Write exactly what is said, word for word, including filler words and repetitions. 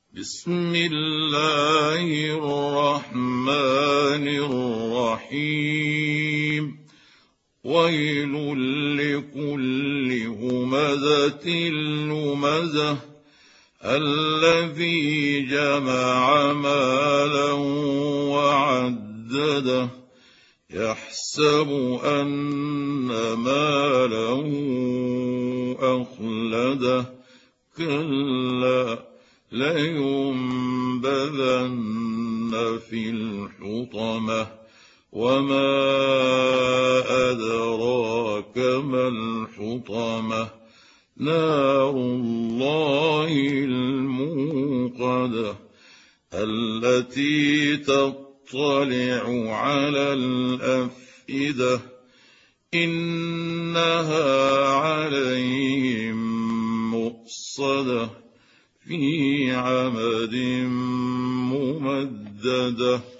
بسم الله الرحمن الرحيم. ويل لكل همزة لمزة الذي جمع مالا وعدده يحسب أن ماله أخلده كلا لينبذن في الحطمة وما أدراك ما الحطمة نار الله الموقدة التي تطلع على الأفئدة إنها عليهم مؤصدة في عمد ممددة.